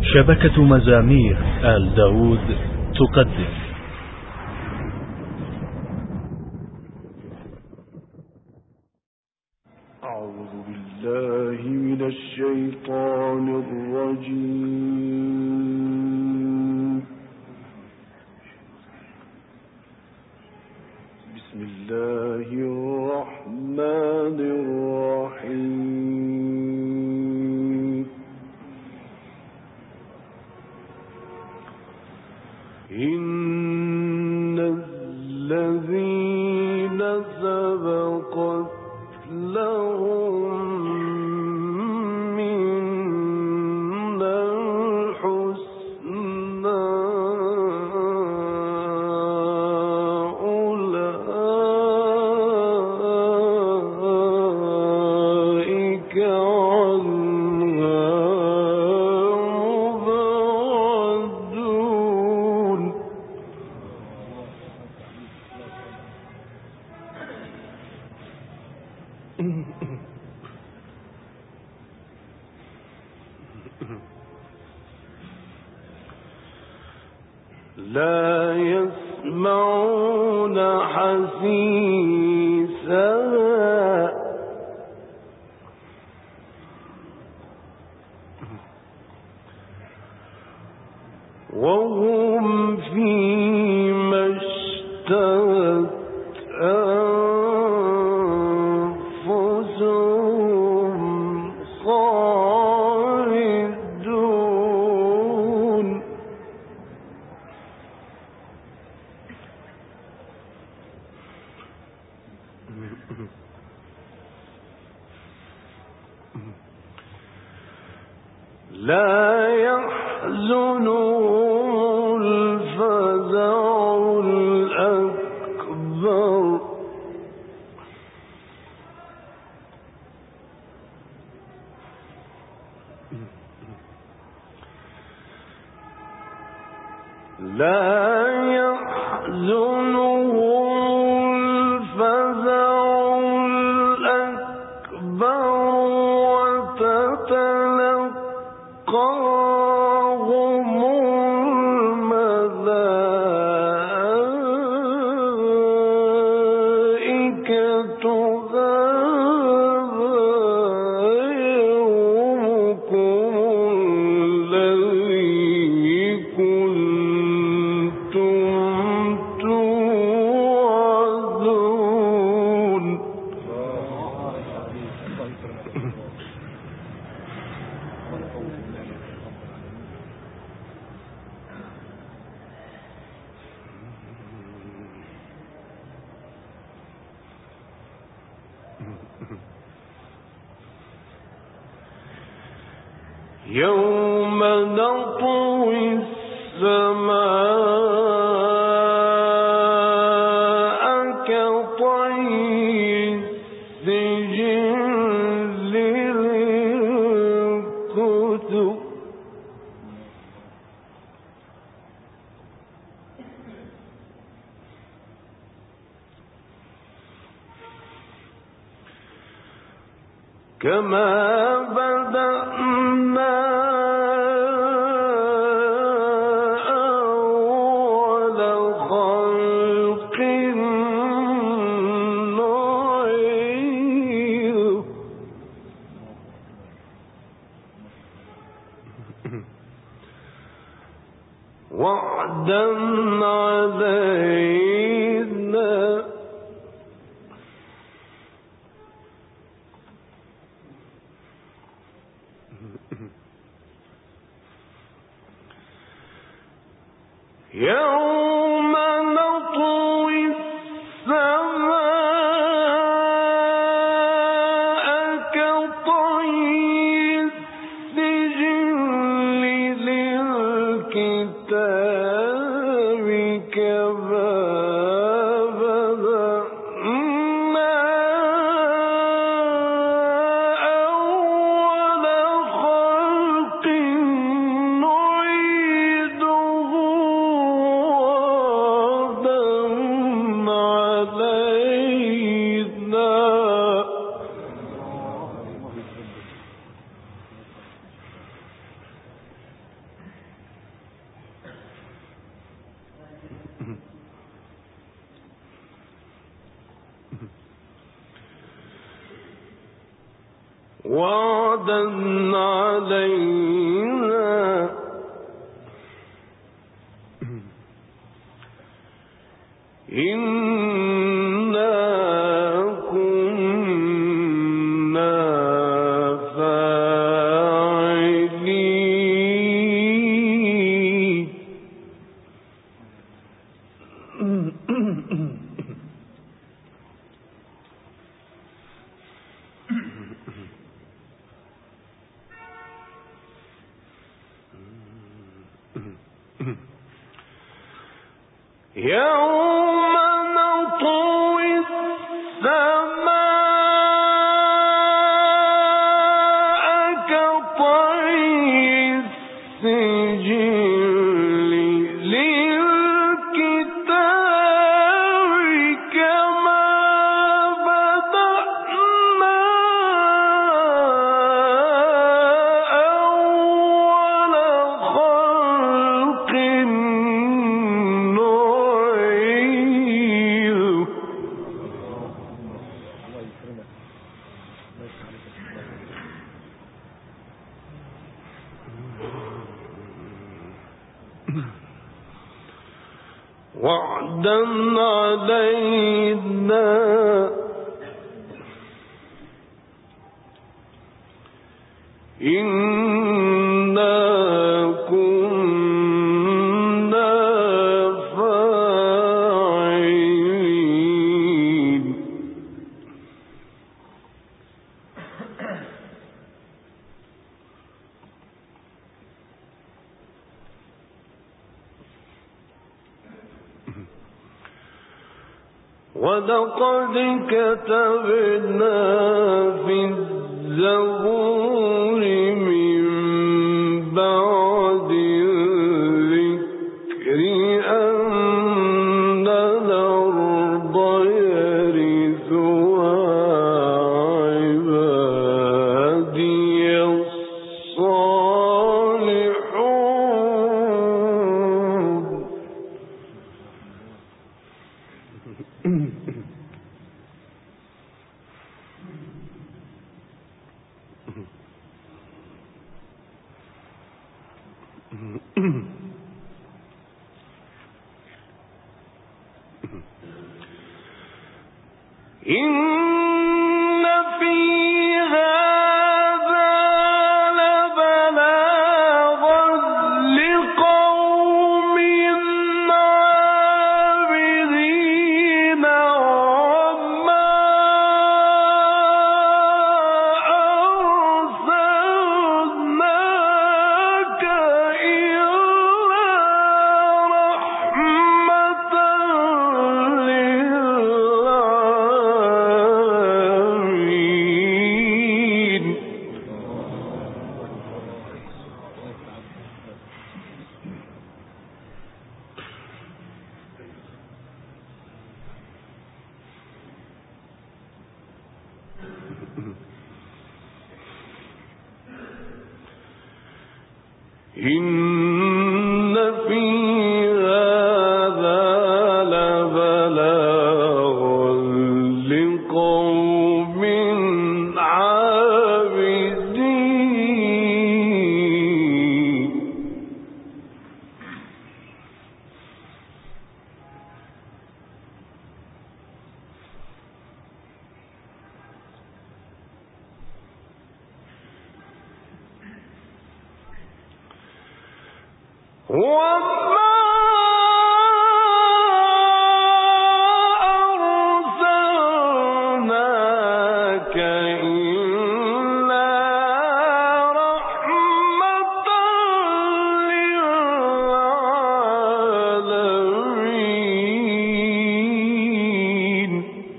شبكة مزامير آل داود تقدم. أعوذ بالله من الشيطان الرجيم. بسم الله الرحمن الرحيم. إن الذين سبقت لهم منا الحسنى أولئك عنها مبعدون. لا يسمعون حسيسها وهم فيما اشتهت أنفسهم خالدون. لا يحزنهم الفزع الأكبر وتتلقاهم الملائكة هذا يومكم الذي كنتم توعدون. يوم نطوي السماء كطي السجل للكتب كما بدأنا أول خلق نعيده. وعدا علينا يوم نطوي السماء كطي السجل للكتاب كما بدأنا أول خلق نعيده. وعدا علينا وعدا علينا إنا كنا فاعلين يوم نطوي السماء كطي السجل للكتاب كما بدأنا أول خلق وعدا علينا إنا كنا فاعلين ولقد كتبنا في الزبور من بعد الذكر أن الأرض يرثها عبادي الصالحون إن في هذا لبلاغا لقوم عابدين وما أرسلناك إلا رحمة للعالمين إن في هذا لبلاغا لقوم عابدين وما أرسلناك إلا رحمة للعالمين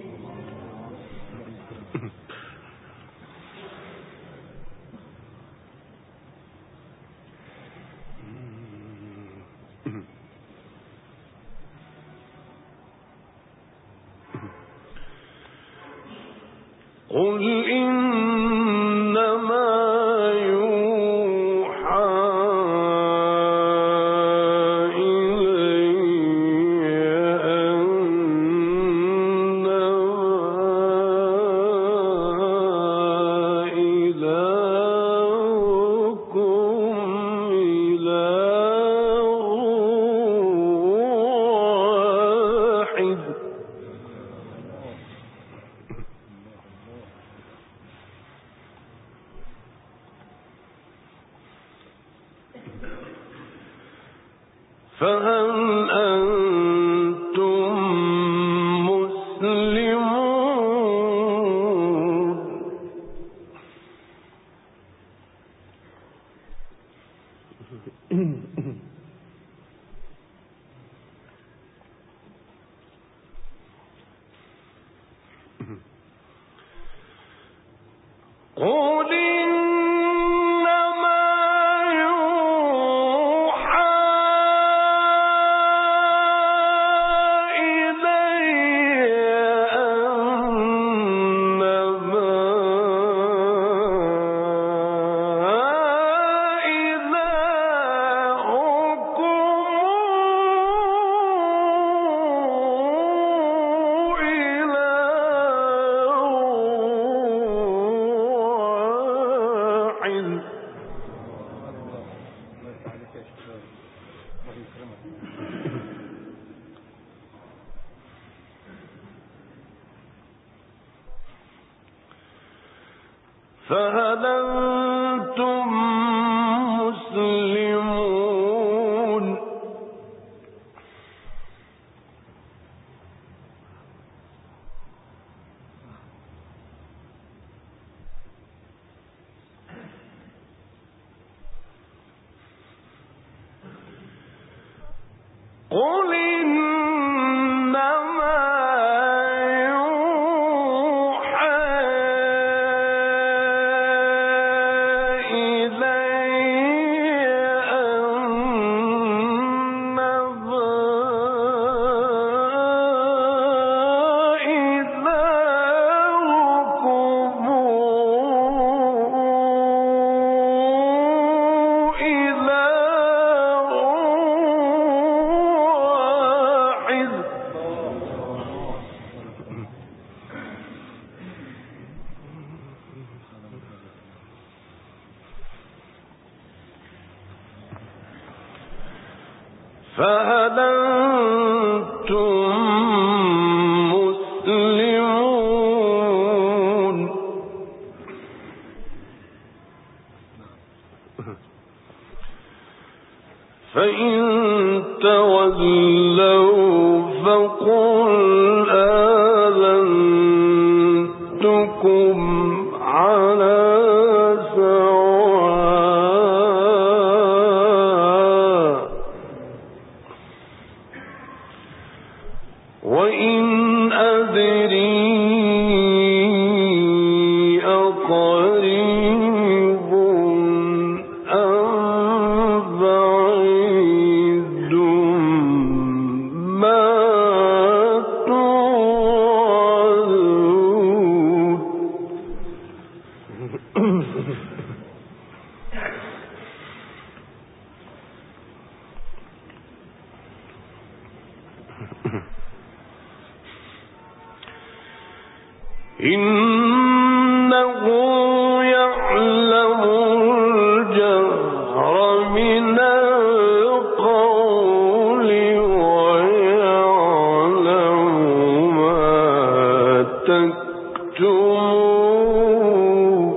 قل إنما يوحى إلي أنما فهل أنتم مسلمون؟ قل إنما يوحى إلي أنما فهل أنتم مسلمون؟ قل إنما فهل أنتم مسلمون؟ فإن تولوا فقل آذنتكم على وإن أدري أقريب أم بعيد ما توعدون. إنه يعلم الجهر من القول ويعلم ما تكتمون.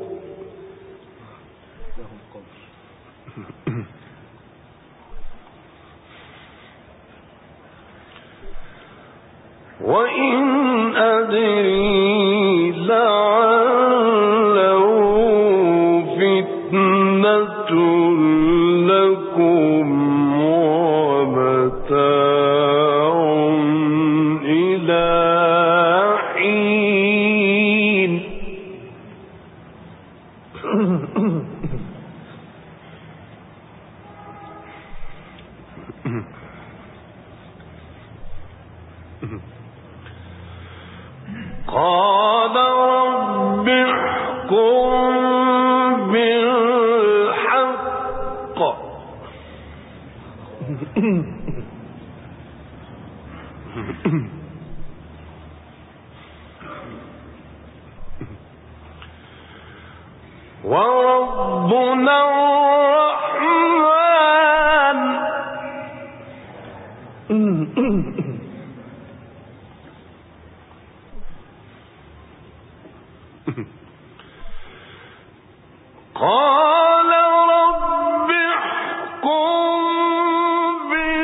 وإن أدري لعله فتنة لكم ومتاع إلى حين. قال رب احكم بالحق وربنا الرحمن قال رب احكم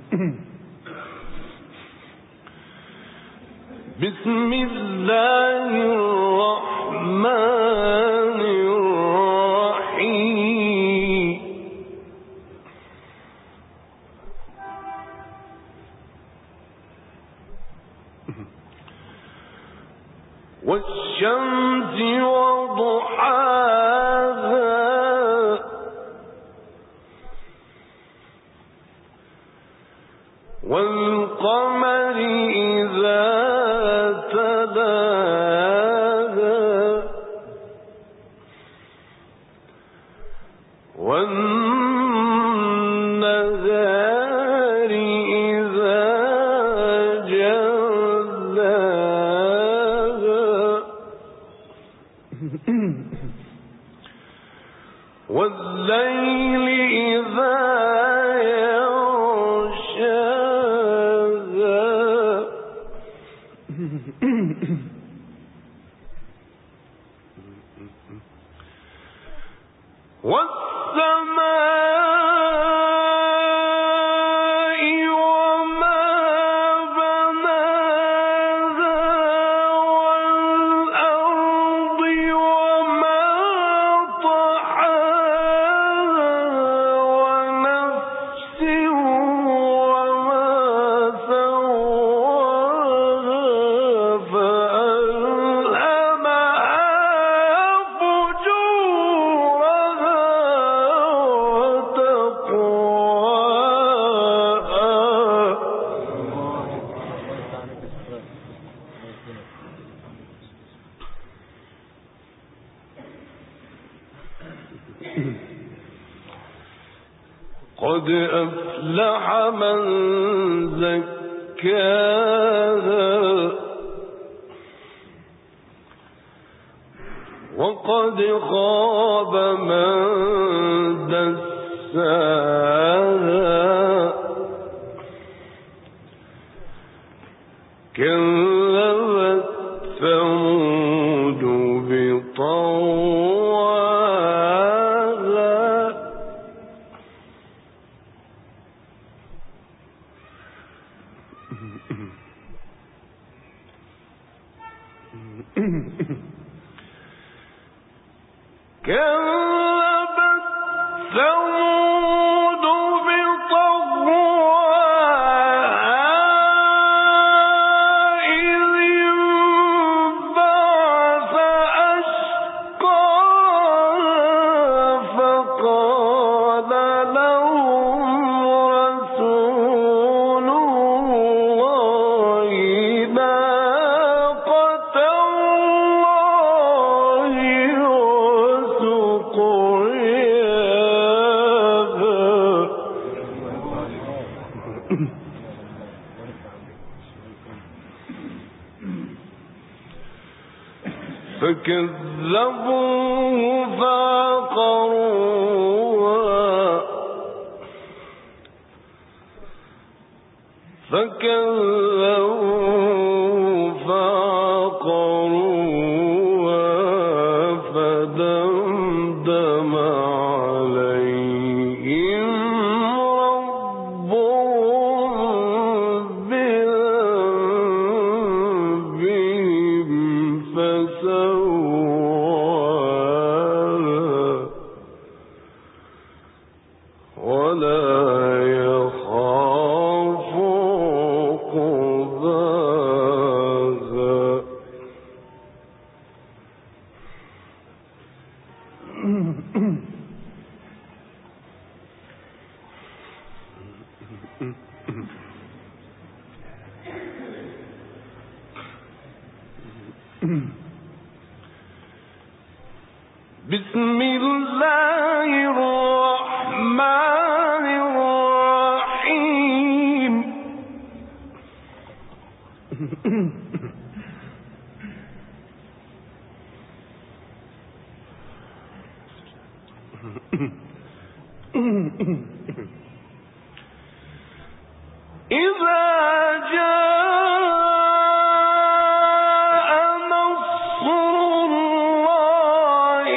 بسم الله الرحمن الرحيم والشمس وضحاها والقمر إذا تلاها والنهار إذا جلاها والليل إذا والسماء وما بناها والأرض وما طحاها ونفس وما سواها فألهمها فجورها قد أفلح من زكاها وقد خاب من دساها كذبت ثمود بطغواها كذبت ثمود بطغواها إذ انبعث أشقاها فقال لهم رسول الله ناقة الله فكذبوه فعقروها فدمدم عليهم ربهم بذنبهم فسواها ولا يخاف عقباها بسم الله الرحمن الرحيم إذا جاء نصر الله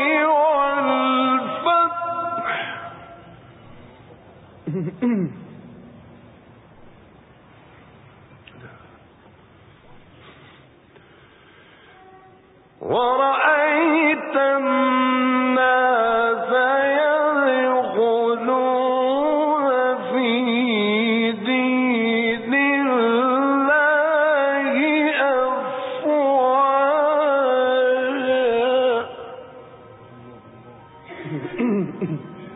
والفتح ورأيت الناس يدخلون في دين الله أفواجا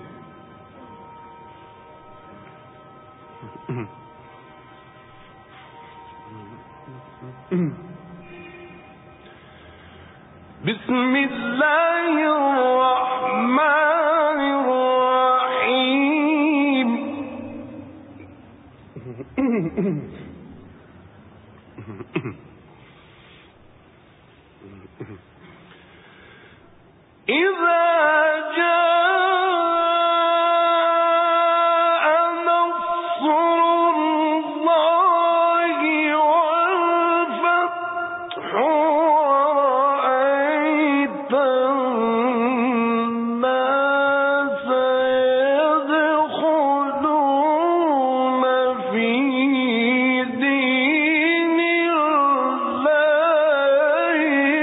بسم الله الرحمن الرحيم إذا جاء نصر الله والفتح ورأيت الناس يدخلون في دين الله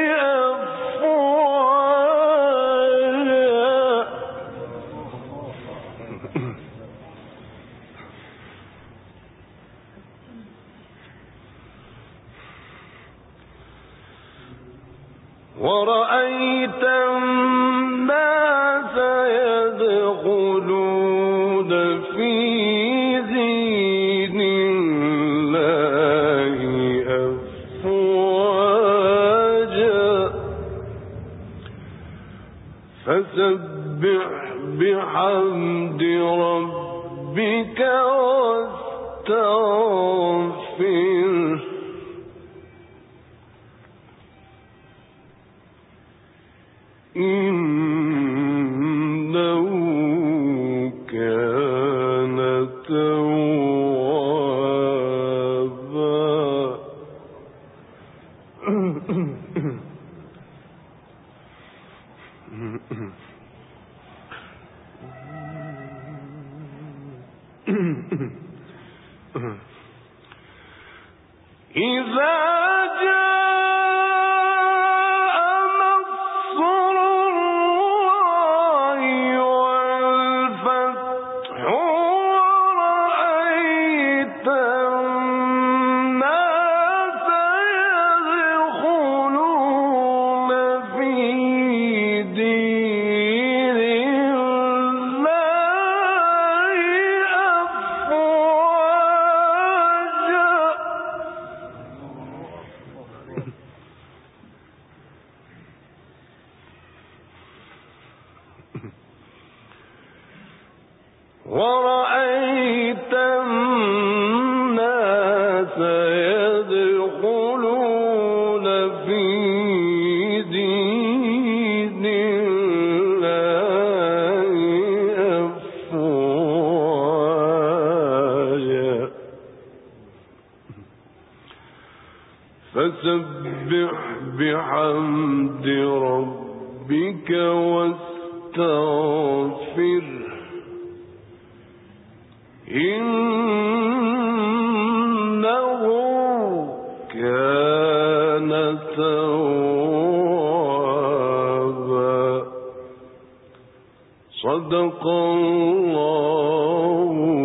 أفواجا ورأيت الناس يدخلون في دين الله أفواجا فسبح بحمد ربك واستغفره إنه كان توابا إذا جاء نصر الله والفتح ورأيت الناس يدخلون في دين الله ورأيت الناس يدخلون في دين الله أفواجا فسبح بحمد ربك واستغفره إنه كان توابا صدق الله